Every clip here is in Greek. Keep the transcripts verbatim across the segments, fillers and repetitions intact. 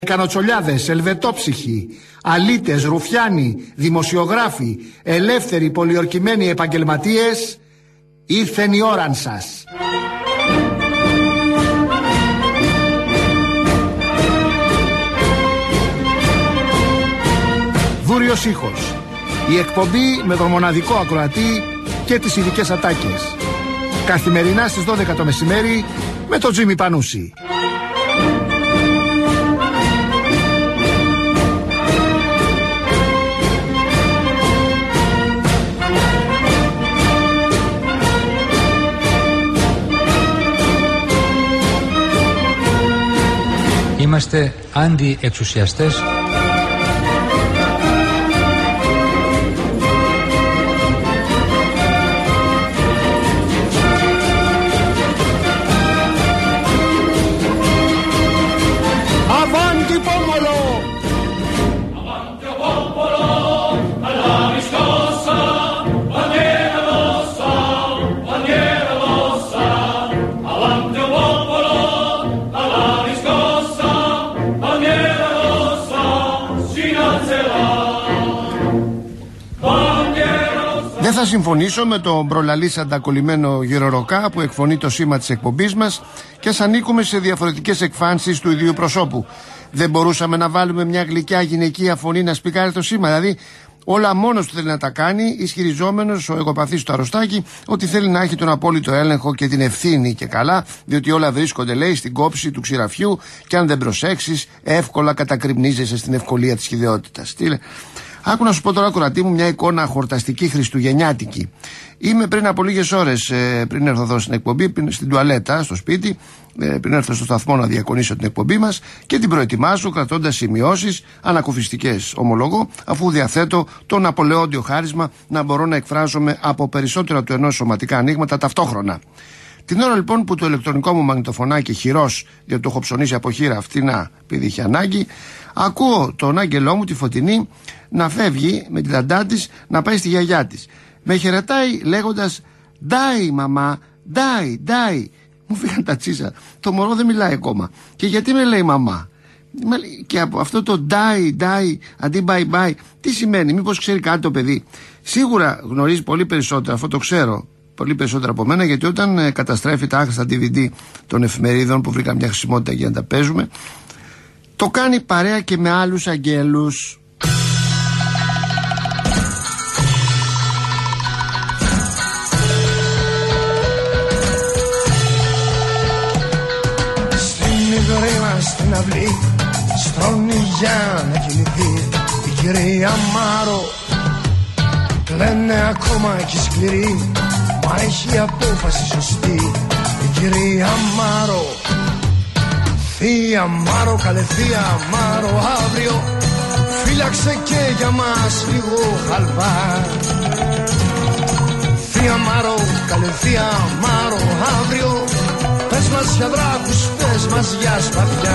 Κανοτσολιάδες, ελβετόψυχοι, αλήτες, ρουφιάνοι, δημοσιογράφοι, ελεύθεροι, πολιορκημένοι επαγγελματίες, ήρθεν η ώραν σας. Βούριος ήχος. Η εκπομπή με τον μοναδικό ακροατή και τις ειδικές ατάκες. Καθημερινά στις δώδεκα το μεσημέρι με τον Τζίμι Πανούση. Είμαστε αντι-εξουσιαστές. Avanti popolo! Avanti popolo, alla riscossa, bandiera rossa, bandiera rossa. Avanti popolo, alla riscossa, bandiera rossa, si alzerà. Bandiera rossa. Δεν θα συμφωνήσω με τον προλαλήσαντα κολλημένο γεροροκά που εκφωνεί το σήμα της εκπομπής μας και ας ανήκουμε σε διαφορετικές εκφάνσεις του ιδίου προσώπου. Δεν μπορούσαμε να βάλουμε μια γλυκιά γυναικεία φωνή να σπικάρει το σήμα? Δηλαδή, όλα μόνος του θέλει να τα κάνει, ισχυριζόμενος ο εγωπαθής του αρρωστάκι ότι θέλει να έχει τον απόλυτο έλεγχο και την ευθύνη και καλά, διότι όλα βρίσκονται, λέει, στην κόψη του ξηραφιού και αν δεν προσέξεις, εύκολα κατακριμνίζεσαι στην ευκολία της χυδαιότητας. Τι λέει. Άκου να σου πω τώρα, ακροατή μου, μια εικόνα χορταστική χριστουγεννιάτικη. Είμαι πριν από λίγες ώρες, ε, πριν έρθω εδώ στην εκπομπή, στην τουαλέτα, στο σπίτι, ε, πριν έρθω στο σταθμό να διακονήσω την εκπομπή μας και την προετοιμάζω κρατώντας σημειώσεις, ανακουφιστικές ομολογώ, αφού διαθέτω το ναπολεόντιο χάρισμα να μπορώ να εκφράζομαι από περισσότερα του ενός σωματικά ανοίγματα ταυτόχρονα. Την ώρα λοιπόν που το ηλεκτρονικό μου μαγνητοφωνάκι χειρός, γιατί το έχω ψωνίσει από χείρα αυτήνα επειδή είχε ανάγκη, ακούω τον άγγελό μου τη Φωτεινή να φεύγει με την ταντά της να πάει στη γιαγιά της. Με χαιρετάει λέγοντας «Ντάι μαμά, ντάι, ντάι». Μου φύγαν τα τσίσα. Το μωρό δεν μιλάει ακόμα. Και γιατί με λέει μαμά? Και από αυτό το ντάι, ντάι, αντί bye bye, τι σημαίνει? Μήπως ξέρει κάτι το παιδί? Σίγουρα γνωρίζει πολύ περισσότερο, αυτό το ξέρω, πολύ περισσότερο από μένα, γιατί όταν ε, καταστρέφει τα άχρηστα ντι βι ντι των εφημερίδων που βρήκα μια χρησιμότητα για να τα παίζουμε, το κάνει παρέα και με άλλους αγγέλους. Στην αυλή στρώνει για να κινηθεί η κυρία Μάρο. Λένε ακόμα κι σκληρή, μα έχει απόφαση σωστή η κυρία Μάρο. Θεία Μάρο, καλέ θεία Μάρο, αύριο φύλαξε και για μας λίγο χαλβά. Θεία Μάρο, καλέ θεία Μάρο, αύριο πες μας για βράχους, πες μας για σπαθιά.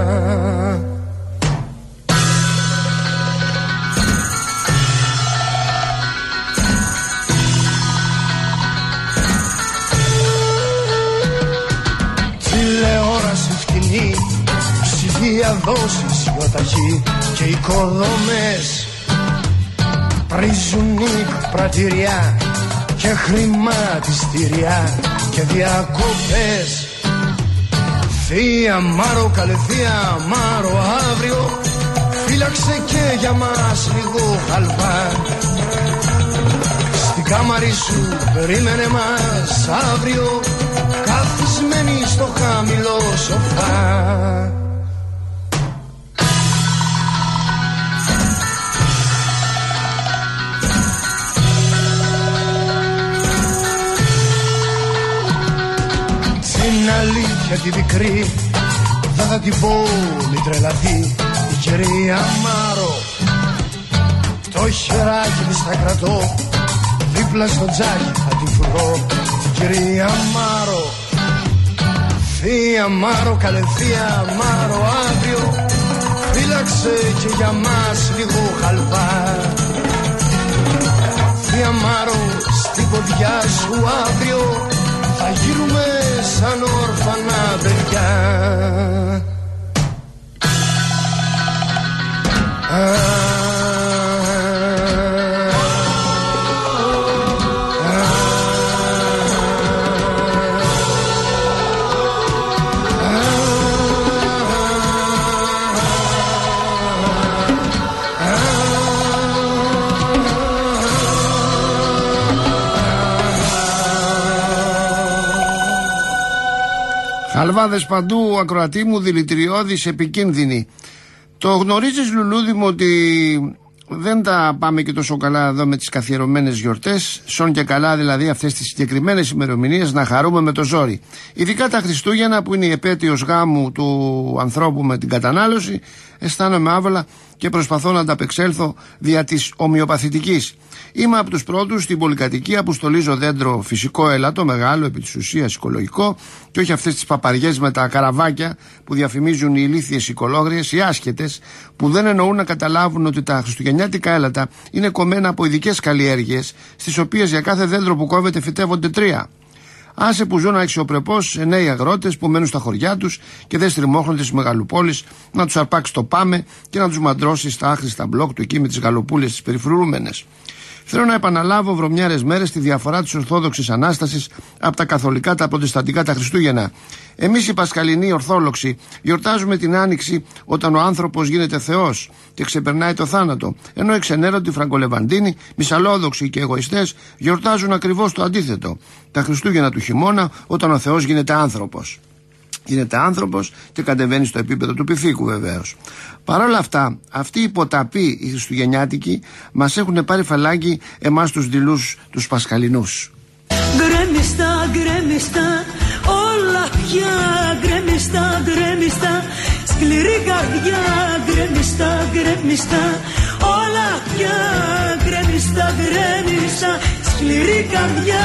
Τηλεόραση φτηνή, ψυγεία δόσεις γιοταχή και οικοδομές πρίζουν πρατηριά και χρηματιστήρια και διακοπές. Θεία Μάρο, καλέ θεία Μάρο, αύριο φύλαξε και για μας λίγο χαλβά. Στην κάμαρη σου περίμενε μας αύριο, καθισμένη στο χαμηλό σοφά. Την αλήθεια τη μικρή δεν θα την πω μη τρελαθεί η κυρία Μάρο. Το χεράκι της θα κρατώ, δίπλα στο τζάκι θα την φρουρώ η κυρία Μάρο. Θεία Μάρο, καλέ θεία Μάρο, αύριο φύλαξε και για μας λίγο χαλβά. Θεία Μάρο, στην ποδιά σου αύριο θα γίνουμε σαν όρφανα παιδιά. Χαλβάδες παντού, ακροατή μου, δηλητηριώδης, επικίνδυνη. Το γνωρίζεις, λουλούδι μου, ότι δεν τα πάμε και τόσο καλά εδώ με τις καθιερωμένες γιορτές. Σον και καλά δηλαδή αυτές τις συγκεκριμένες ημερομηνίες να χαρούμε με το ζόρι. Ειδικά τα Χριστούγεννα, που είναι η επέτειος γάμου του ανθρώπου με την κατανάλωση, αισθάνομαι άβολα και προσπαθώ να ανταπεξέλθω δια της ομοιοπαθητικής. Είμαι από τους πρώτους στην πολυκατοικία που στολίζω δέντρο φυσικό έλατο, μεγάλο, επί της ουσίας οικολογικό, και όχι αυτές τις παπαριές με τα καραβάκια που διαφημίζουν οι ηλίθιες οικολόγριες, οι άσχετες, που δεν εννοούν να καταλάβουν ότι τα χριστουγεννιάτικα έλατα είναι κομμένα από ειδικές καλλιέργειες, στις οποίες για κάθε δέντρο που κόβεται φυτεύονται τρία. Άσε που ζουν αξιοπρεπώς νέοι αγρότες που μένουν στα χωριά τους και δεν στριμώχνονται στις μεγαλοπόλεις, να τους αρπάξει το πάμε και να τους μαντρώσει στα άχρηστα μπλοκ του εκεί με τις γαλοπούλες τις περιφρουρούμενες. Θέλω να επαναλάβω βρωμιάρες μέρες τη διαφορά της Ορθόδοξης Ανάστασης από τα καθολικά, τα προτεσταντικά, τα Χριστούγεννα. Εμείς οι Πασχαλινοί Ορθόδοξοι γιορτάζουμε την Άνοιξη όταν ο άνθρωπος γίνεται Θεός και ξεπερνάει το θάνατο, ενώ οι ξενέρωτοι Φραγκολεβαντίνοι, μυσαλόδοξοι και εγωιστές γιορτάζουν ακριβώς το αντίθετο, τα Χριστούγεννα του χειμώνα, όταν ο Θεός γίνεται άνθρωπος. Γίνεται άνθρωπος και κατεβαίνει στο επίπεδο του πυθίκου, βεβαίως. Παρ' όλα αυτά, αυτοί οι ποταποί, οι χριστουγεννιάτικοι, μας έχουν πάρει φαλάκι εμάς τους δειλούς, τους Πασχαλινούς. Γκρέμιστα, γκρέμιστα, όλα πια γκρέμιστα, γκρέμιστα, σκληρή καρδιά, γκρέμιστα, γκρέμιστα, όλα πια γκρέμιστα, γκρέμιστα, σκληρή καρδιά.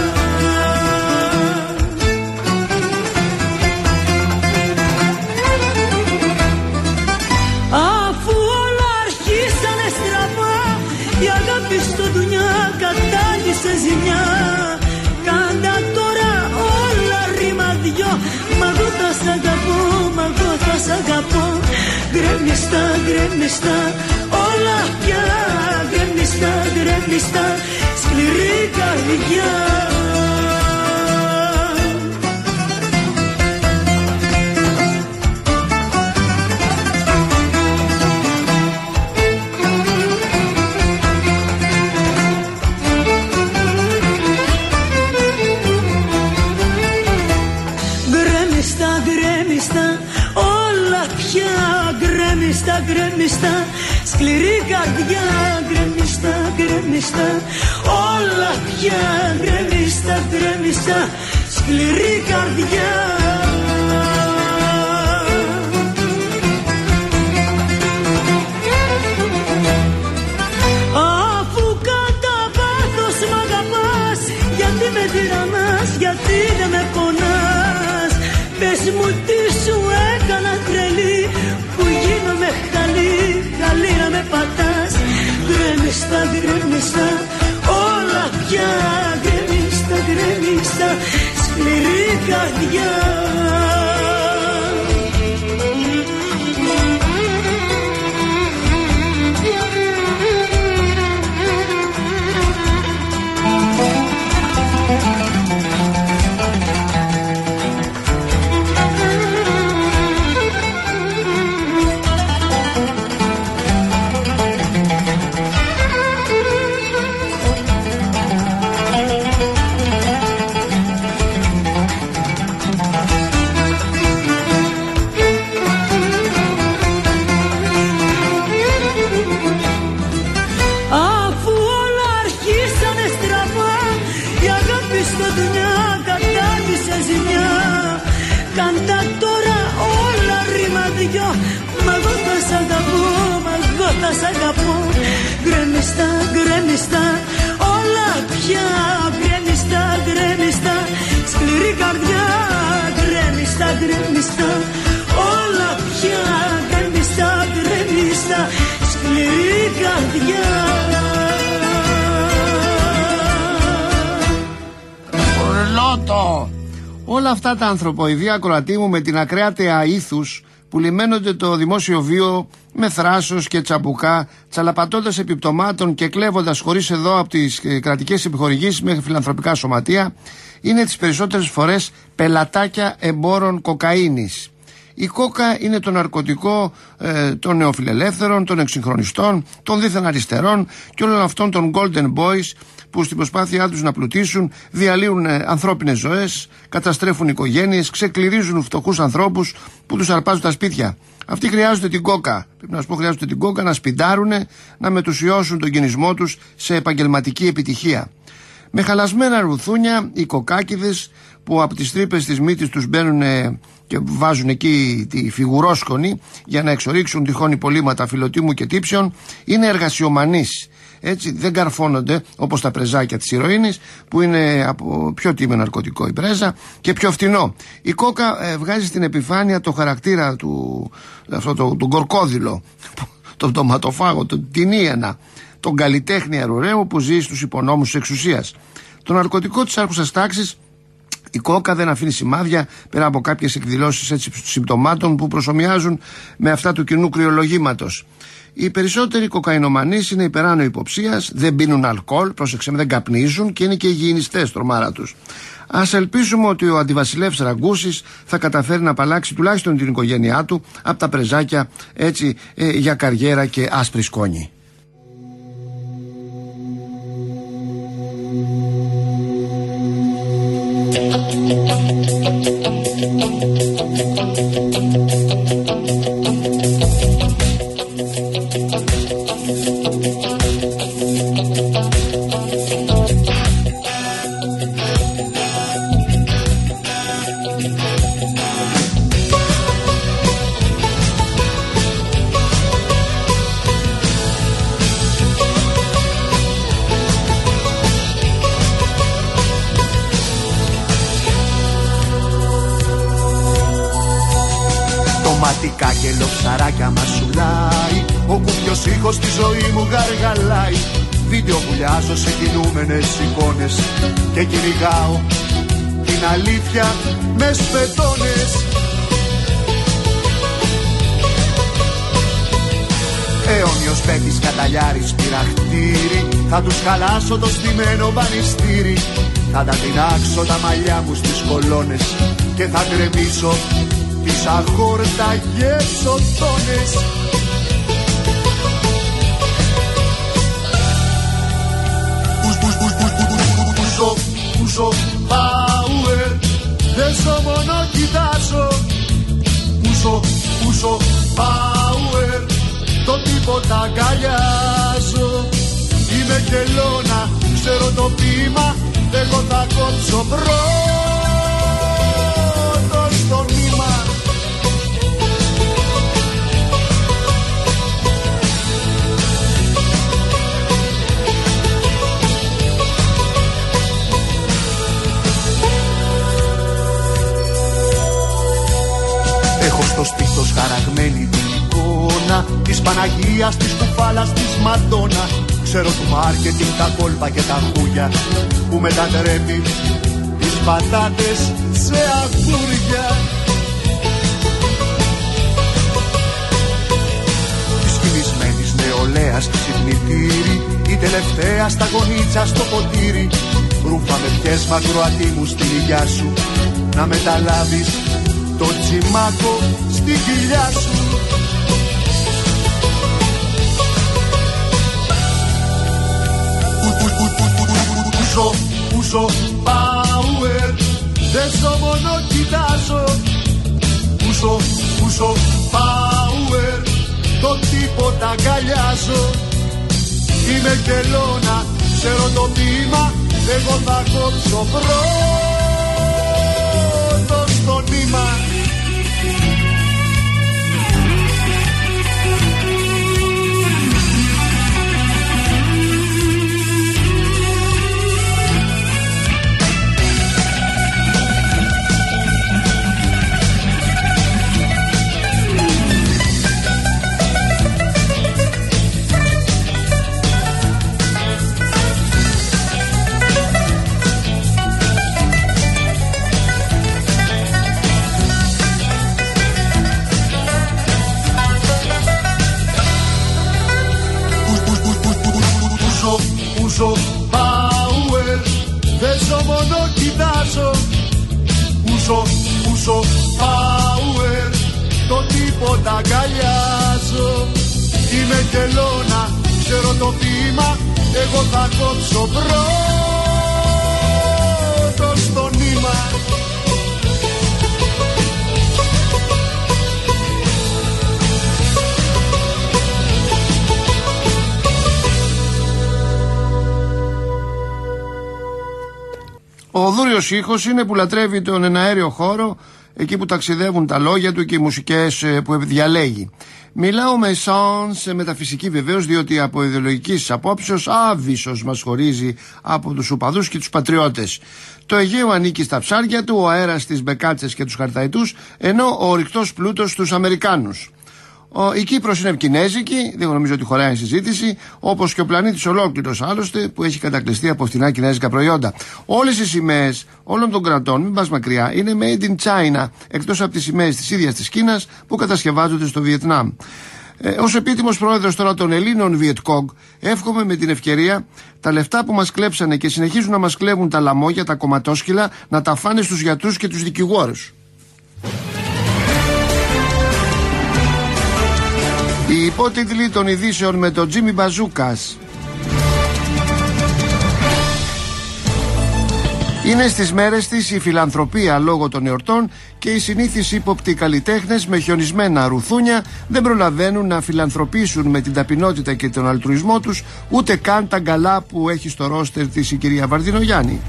Αφού όλα αρχίσανε στραβά, η αγάπη στο δουνιά κατάλυσε ζημιά. Κάντα τώρα όλα ρήμα δυο, μα εγώ θα σ' αγαπώ, μα εγώ θα σ' αγαπώ. Γκρέμιστα, γκρέμιστα, όλα πια γκρέμιστα, γκρέμιστα, σκληρή καρδιά. Γκρέμιστα, γκρέμιστα, σκληρή καρδιά, γκρέμιστα, γκρέμιστα, όλα πια γκρέμιστα, γκρέμιστα, σκληρή καρδιά. Αφού κατά πάθος μ' αγαπάς, γιατί με τυραννάς, γιατί δεν με πονάς, πες μου τι σου έκανα τρελή, που γίνομαι χαλή, χαλή να με πατάς. Γκρέμιστα, γκρέμιστα, όλα πια γκρέμιστα, γκρέμιστα, σκληρή καρδιά. Κάντα τώρα όλα ρήμα δυο, μα εγώ θα σ' αγαπώ, μα εγώ θα σ' αγαπώ. Γκρέμιστα, γκρέμιστα, όλα πια γκρέμιστα, γκρέμιστα, σκληρή καρδιά. Γκρέμιστα, γκρέμιστα, όλα πια γκρέμιστα, γκρέμιστα, σκληρή καρδιά. Λότο! Όλα αυτά τα ανθρωποειδή, ακροατή μου, με την ακραία ήθους που λιμένονται το δημόσιο βίο με θράσος και τσαμπουκά, τσαλαπατώντας επιπτωμάτων και κλέβοντας χωρίς εδώ από τις κρατικές επιχορηγήσεις μέχρι φιλανθρωπικά σωματεία, είναι τις περισσότερες φορές πελατάκια εμπόρων κοκαίνης. Η κόκα είναι το ναρκωτικό ε, των νεοφιλελεύθερων, των εξυγχρονιστών, των δίθεν αριστερών και όλων αυτών των golden boys που στην προσπάθειά τους να πλουτίσουν διαλύουν ε, ανθρώπινες ζωές, καταστρέφουν οικογένειες, ξεκληρίζουν φτωχούς ανθρώπους που τους αρπάζουν τα σπίτια. Αυτοί χρειάζονται την κόκα. Πρέπει να σου πω, χρειάζονται την κόκα να σπιντάρουν, να μετουσιώσουν τον κινησμό τους σε επαγγελματική επιτυχία. Με χαλασμένα ρουθούνια, οι κοκάκιδες που από τις τρύπες της μύτης τους μπαίνουν ε, και βάζουν εκεί τη φιγουρόσκονη για να εξορίξουν τυχόν υπολείμματα φιλοτίμου και τύψεων, είναι εργασιομανείς. Έτσι δεν καρφώνονται όπως τα πρεζάκια της ηρωίνης, που είναι από πιο τίμιο ναρκωτικό η πρέζα και πιο φτηνό. Η κόκα ε, βγάζει στην επιφάνεια το χαρακτήρα του, αυτό το, τον κορκόδηλο, τον τοματοφάγο, τον τινίαινα, τον καλλιτέχνη αρουραίου που ζει στους υπονόμους της εξουσίας. Το ναρκωτικό της άρχουσας τάξης, η κόκα δεν αφήνει σημάδια πέρα από κάποιες εκδηλώσεις έτσι συμπτωμάτων που προσομοιάζουν με αυτά του κοινού κρυολογήματος. Οι περισσότεροι κοκαϊνομανείς είναι υπεράνω υποψίας, δεν πίνουν αλκοόλ, πρόσεξε με, δεν καπνίζουν και είναι και υγιεινιστές τρομάρα τους. Ας ελπίσουμε ότι ο αντιβασιλεύς Ραγκούσης θα καταφέρει να απαλλάξει τουλάχιστον την οικογένειά του από τα πρεζάκια έτσι ε, για καριέρα και άσπρη σκόνη. Ματικά και λοξαράκια μασουλάει, ο κουπιος ήχος στη ζωή μου γαργαλάει. Βίντεο βουλιάζω σε κινούμενες εικόνες και κυνηγάω την αλήθεια με σπετώνες. Αιώνιος παίκτης καταλιάρης πειραχτήρι, θα τους χαλάσω το στημένο μπανιστήρι. Θα τα τεινάξω τα μαλλιά μου στις κολόνες και θα γκρεμίσω τις αχόρταγες οθόνες. Πούσο, πούσο, power, δεν ζω μόνο κοιτάζω. Πούσο, πούσο, power, το τίποτα αγκαλιάζω. Είμαι κελώνα, ξέρω το ποίημα, εγώ θα κόψω πρώτο στο νήμα. Έχω στο σπίτι χαραγμένη την εικόνα της Παναγίας, της κουφάλας, της Μαντόνα. Ξέρω του μάρκετινγκ τα κόλπα και τα χούγια που μετατρέπει τις πατάτες σε αγγούρια. Της κοιμισμένης νεολαίας στη ξυπνητήρι, η τελευταία στα γονίτσα στο ποτήρι. Ρούφα με πιες μακροατή μου στην υγειά σου, να μεταλάβεις το τσιμάκο στη κοιλιά σου. Πούσο, πούσο, power, δεν ζω μόνο κοιτάζω. Πούσο, πούσο, power, το τίποτα αγκαλιάζω. Είμαι κελώνα, ξέρω το ποίημα, εγώ θα κόψω πρώτο στο νήμα. πούσο, πούσο, power, το τίποτα αγκαλιάζω. Είμαι κελώνα, ξέρω το ποίημα, εγώ θα κόψω πρώτο στο νήμα. Ο δούριος ήχος είναι που λατρεύει τον εναέριο χώρο, εκεί που ταξιδεύουν τα λόγια του και οι μουσικές που διαλέγει. Μιλάω με sans μεταφυσική βεβαίως, διότι από ιδεολογικής απόψεως άβυσσος μας χωρίζει από τους οπαδούς και τους πατριώτες. Το Αιγαίο ανήκει στα ψάρια του, ο αέρας στις μπεκάτσες και τους χαρταϊτούς, ενώ ο ορυκτός πλούτος στους Αμερικάνους. Ο, η Κύπρος είναι κινέζικη, δεν νομίζω ότι χωράει συζήτηση, όπως και ο πλανήτης ολόκληρος άλλωστε που έχει κατακλειστεί από φθηνά κινέζικα προϊόντα. Όλες οι σημαίες όλων των κρατών, μην πας μακριά, είναι made in China, εκτός από τις σημαίες της ίδιας της Κίνας που κατασκευάζονται στο Βιετνάμ. Ε, ως επίτιμος πρόεδρος τώρα των Ελλήνων Βιετκόγκ, εύχομαι με την ευκαιρία τα λεφτά που μας κλέψανε και συνεχίζουν να μας κλέβουν τα λαμόγια, τα κομματόσκυλα, να τα φάνε στους γιατρούς και τους δικηγόρους. Οι υπότιτλοι των ειδήσεων με τον Τζίμι Μπαζούκας. Είναι στις μέρες της η φιλανθρωπία λόγω των εορτών και οι συνήθεις ύποπτοι καλλιτέχνες με χιονισμένα ρουθούνια δεν προλαβαίνουν να φιλανθρωπήσουν με την ταπεινότητα και τον αλτρουισμό τους ούτε καν τα γκαλά που έχει στο ρόστερ της η κυρία Βαρδινογιάννη.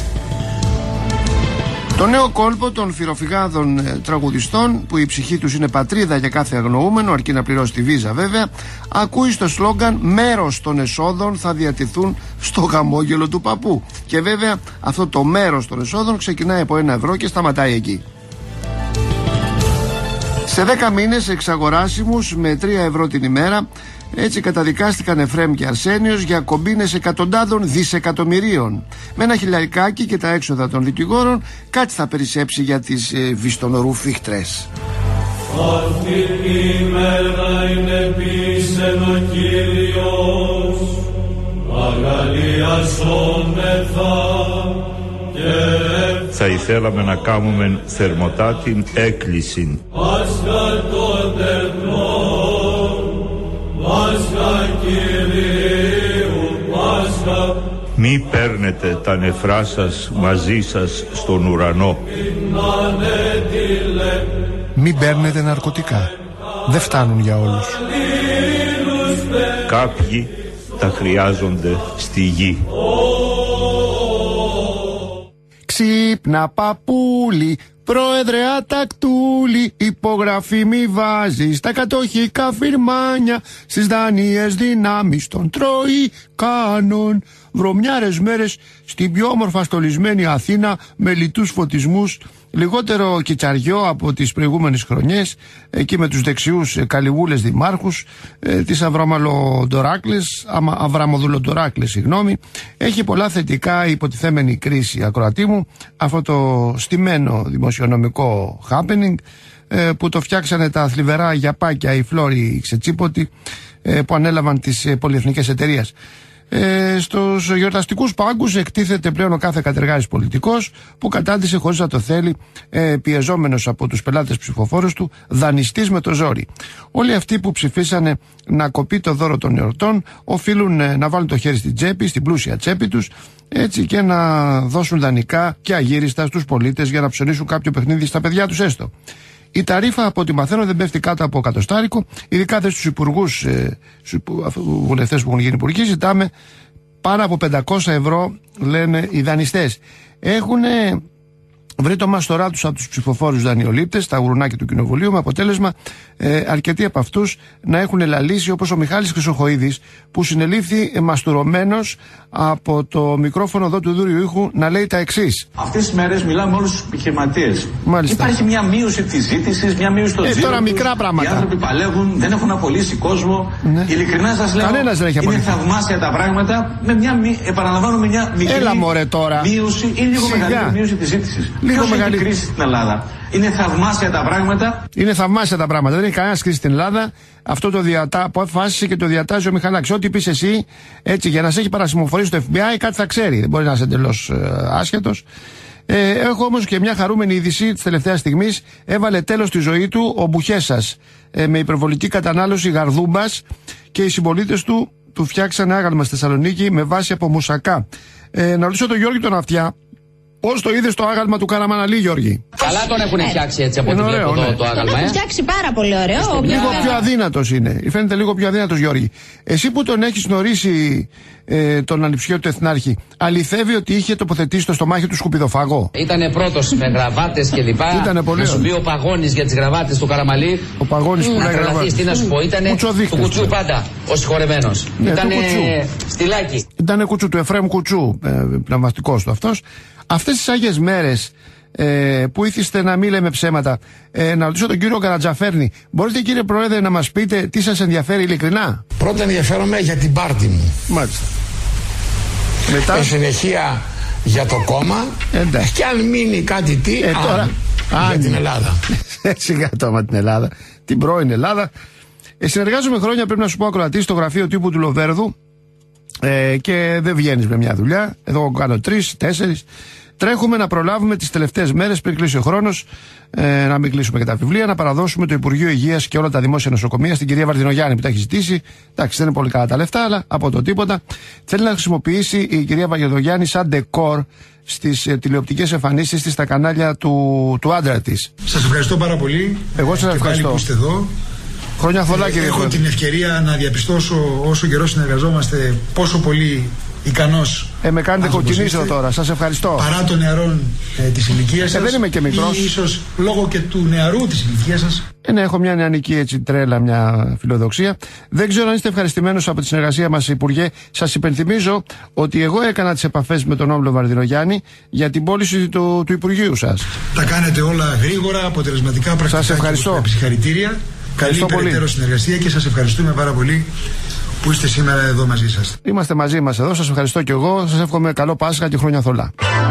Το νέο κόλπο των φυροφυγάδων ε, τραγουδιστών, που η ψυχή τους είναι πατρίδα για κάθε αγνοούμενο, αρκεί να πληρώσει τη βίζα βέβαια, ακούει στο σλόγγαν «Μέρος των εσόδων θα διατηθούν στο χαμόγελο του παππού». Και βέβαια αυτό το μέρος των εσόδων ξεκινάει από ένα ευρώ και σταματάει εκεί. Σε δέκα μήνες εξαγοράσιμους με τρία ευρώ την ημέρα, έτσι καταδικάστηκαν Εφραίμ και Αρσένιος για κομπίνες εκατοντάδων δισεκατομμυρίων. Με ένα χιλιαρικάκι και τα έξοδα των δικηγόρων, κάτι θα περισσέψει για τις ε, βιστονορούφιχτρες. Αυτή η μέρα είναι πίσεν ο Κύριος, αγαλιασόμεθα και θα ήθελαμε να κάνουμε θερμοτά την έκκληση. Πάσχα των τεχνών, Πάσχα Κυρίου, Πάσχα. Μη παίρνετε τα νεφρά σας μαζί σας στον ουρανό. Μη παίρνετε ναρκωτικά. Δεν φτάνουν για όλους. Κάποιοι τα χρειάζονται στη γη. Ξύπνα παπούλι, πρόεδρε ατακτούλη, υπογραφή μη βάζεις τα κατοχικά φιρμάνια στις δανείες δυνάμεις των Τροϊκάνων. Βρωμιάρες μέρες στην πιο όμορφα στολισμένη Αθήνα με λιτούς φωτισμούς, λιγότερο κιτσαριό από τις προηγούμενες χρονιές, εκεί με τους δεξιούς καλυβούλες δημάρχους, ε, τις Αβραμαλοντοράκλες, Αβραμοδουλοντοράκλες, συγγνώμη. Έχει πολλά θετικά η υποτιθέμενη κρίση, ακροατή μου, αυτό το στημένο δημοσιονομικό happening, ε, που το φτιάξανε τα θλιβερά γιαπάκια, οι Φλόροι Ξετσίποτοι, ε, που ανέλαβαν τις ε, πολυεθνικές εταιρείες. Ε, στους γιορταστικούς πάγκους εκτίθεται πλέον ο κάθε κατεργάζης πολιτικός που κατάντησε χωρίς να το θέλει, ε, πιεζόμενος από τους πελάτες ψηφοφόρους του, δανειστής με το ζόρι. Όλοι αυτοί που ψηφίσανε να κοπεί το δώρο των εορτών οφείλουν ε, να βάλουν το χέρι στην τσέπη, στην πλούσια τσέπη τους, έτσι, και να δώσουν δανεικά και αγύριστα στους πολίτες για να ψωνίσουν κάποιο παιχνίδι στα παιδιά τους έστω. Η ταρίφα, από ό,τι μαθαίνω, δεν πέφτει κάτω από εκατοστάρικο, ειδικά δε στους υπουργούς, ε, στους βουλευτές που έχουν γίνει υπουργοί, ζητάμε πάνω από πεντακόσια ευρώ, λένε οι δανειστές. Έχουν βρει το μαστορά τους από τους ψηφοφόρους δανειολήπτες, τα γουρνάκια του Κοινοβουλίου, με αποτέλεσμα ε, αρκετοί από αυτούς να έχουν λαλήσει, όπως ο Μιχάλης Χρυσοχοΐδης, που συνελήφθη ε, μαστουρωμένος από το μικρόφωνο εδώ του δούριου ήχου να λέει τα εξής. Αυτές τις μέρες μιλάμε με όλους τους επιχειρηματίες. Μάλιστα. Υπάρχει μια μείωση της ζήτησης, μια μείωση των ε, ζήτων. Τώρα μικρά πράγματα. Οι άνθρωποι παλεύουν, δεν έχουν απολύσει κόσμο. Ναι. Ειλικρινά σας λέω, είναι θαυμάσια τα πράγματα. Με μια, επαναλαμβάνω, με μια μικρή Έλα, μωρέ, τώρα. μείωση ή λίγο Σιγά. μεγαλύτερη μείωση της ζήτησης. Λίγο μεγαλύτερη κρίση στην Ελλάδα. Είναι θαυμάσια τα πράγματα. Είναι θαυμάσια τα πράγματα. Δεν έχει κανένα κρίση στην Ελλάδα. Αυτό το διατά, αποφάσισε και το διατάζει ο Μιχαλάκης. Ό,τι πεις εσύ, έτσι, για να σε έχει παρασημοφορήσει το εφ μπι άι, κάτι θα ξέρει. Δεν μπορεί να είσαι εντελώς ε, άσχετος. Ε, έχω όμως και μια χαρούμενη είδηση της τελευταίας στιγμής. Έβαλε τέλος στη ζωή του ο Μπουχέσας ε, με υπερβολική κατανάλωση γαρδούμπας και οι συμπολίτες του του φτιάξανε άγαλμα στη Θεσσαλονίκη με βάση από μουσακά. Ε, να ρωτήσω τον Γιώργη τον Αυτιά, πώς το είδες το άγαλμα του Καραμαναλή, Γιώργη? Καλά τον έχουν φτιάξει έτσι από ό,τι βλέπω εδώ το άγαλμα. Τον έχουν φτιάξει πάρα πολύ ωραίο. Λίγο πιο αδύνατος είναι. Φαίνεται λίγο πιο αδύνατος, Γιώργη. Εσύ που τον έχεις γνωρίσει ε, τον ανιψιό του Εθνάρχη, αληθεύει ότι είχε τοποθετήσει το στομάχι του σκουπιδοφάγο? Ήτανε πρώτος με γραβάτες και λοιπά. Ήτανε πολύ. Να σου πει ο Παγώνης για τις γραβάτες του Καραμαλή. Ο Παγώνης που λέει γραβάτες. Τι να σου πω, ήτανε του Κουτσού πάντα ο συγχωρεμένος. Ναι, ήτανε στυλάκι. Ήτανε Κουτσού, του Εφραίμ Κουτσού, ε, πνευματικός του αυτός. Αυτές τις Άγιες μέρες ε, που ήθιστε να μην λέμε ψέματα, ε, να ρωτήσω τον κύριο Καρατζαφέρνη, μπορείτε κύριε Πρόεδρε να μας πείτε τι σας ενδιαφέρει ειλικρινά? Πρώτα ενδιαφέρομαι για την πάρτη μου. Μάλιστα. Μετά. Εν συνεχεία για το κόμμα. Εντάξει. Και αν μείνει κάτι τι, ε, τώρα, αν, για την Ελλάδα. Σιγά το την Ελλάδα, την πρώην Ελλάδα. Ε, συνεργάζομαι χρόνια, πρέπει να σου πω, ακροατή στο γραφείο τύπου του Λοβέρδου. Ε, και δεν βγαίνεις με μια δουλειά. Εδώ κάνω τρεις, τέσσερις. Τρέχουμε να προλάβουμε τις τελευταίες μέρες πριν κλείσει ο χρόνος, ε, να μην κλείσουμε και τα βιβλία, να παραδώσουμε το Υπουργείο Υγείας και όλα τα δημόσια νοσοκομεία στην κυρία Βαρδινογιάννη που τα έχει ζητήσει. Εντάξει, δεν είναι πολύ καλά τα λεφτά, αλλά από το τίποτα. Θέλει να χρησιμοποιήσει η κυρία Βαρδινογιάννη σαν ντεκόρ στις ε, τηλεοπτικές εμφανίσεις της στα κανάλια του, του άντρα της. Σας ευχαριστώ πάρα πολύ. Εγώ σας ευχαριστώ. Που είστε εδώ. Χρόνια πολλά, κύριε Έχω Πρόεδρε. την ευκαιρία να διαπιστώσω όσο καιρό συνεργαζόμαστε πόσο πολύ ικανός. Ε, με κάνετε κοκκινήσω τώρα. Σας ευχαριστώ. Παρά των νεαρών ε, της ηλικίας σας. Ε, δεν είμαι και μικρός. Ή ίσως λόγω και του νεαρού της ηλικίας σας. Ε, ναι, έχω μια νεανική έτσι τρέλα, μια φιλοδοξία. Δεν ξέρω αν είστε ευχαριστημένος από τη συνεργασία μας, Υπουργέ. Σας υπενθυμίζω ότι εγώ έκανα τις επαφές με τον Όμιλο Βαρδινογιάννη για την πώληση του, του Υπουργείου σας. Τα κάνετε όλα γρήγορα, αποτελεσματικά, πρακτικά. Σας ευχαριστώ. Συγχαρητήρια. Καλή περαιτέρω συνεργασία και σας ευχαριστούμε πάρα πολύ που είστε σήμερα εδώ μαζί σας. Είμαστε μαζί μας εδώ, σας ευχαριστώ και εγώ. Σας εύχομαι καλό Πάσχα και χρόνια θολά.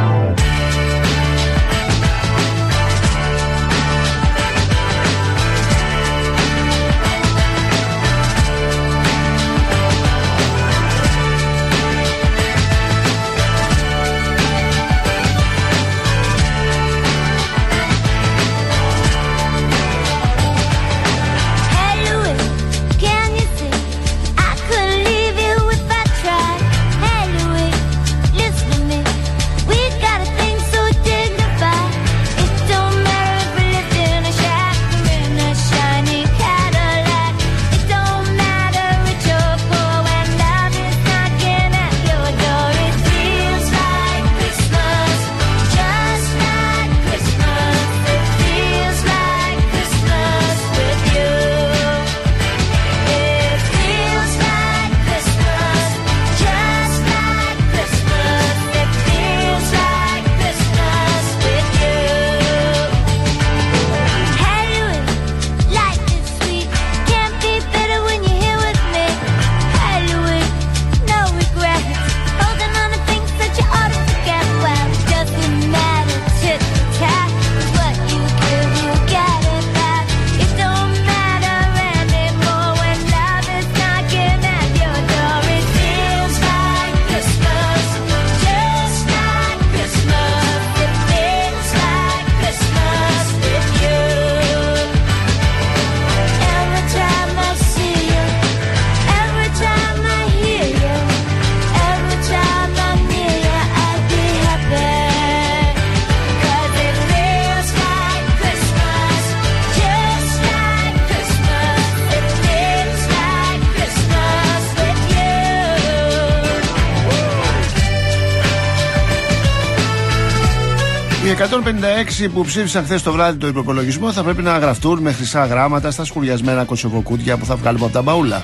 εκατόν πενήντα έξι που ψήφισαν χθες το βράδυ το υποπολογισμό θα πρέπει να γραφτούν με χρυσά γράμματα στα σκουριασμένα κοτσοβοκούτια που θα βγάλουμε από τα μπαούλα.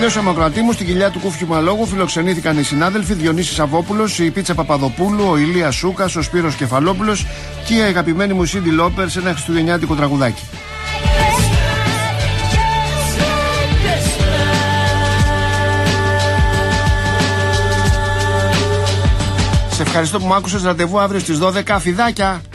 τελειώσαμε ακροατή μου. Στην κοιλιά του Κούφιου Μαλόγου φιλοξενήθηκαν οι συνάδελφοι Διονύσης Σαββόπουλος, η Πίτσα Παπαδοπούλου, ο Ηλίας Σούκας, ο Σπύρος Κεφαλόπουλος και η αγαπημένη μου Σίντι Λόπερ σε ένα χριστουγεννιάτικο τραγουδάκι. Σε ευχαριστώ που μου άκουσες. Ραντεβού αύριο στις δώδεκα. Φιδάκια!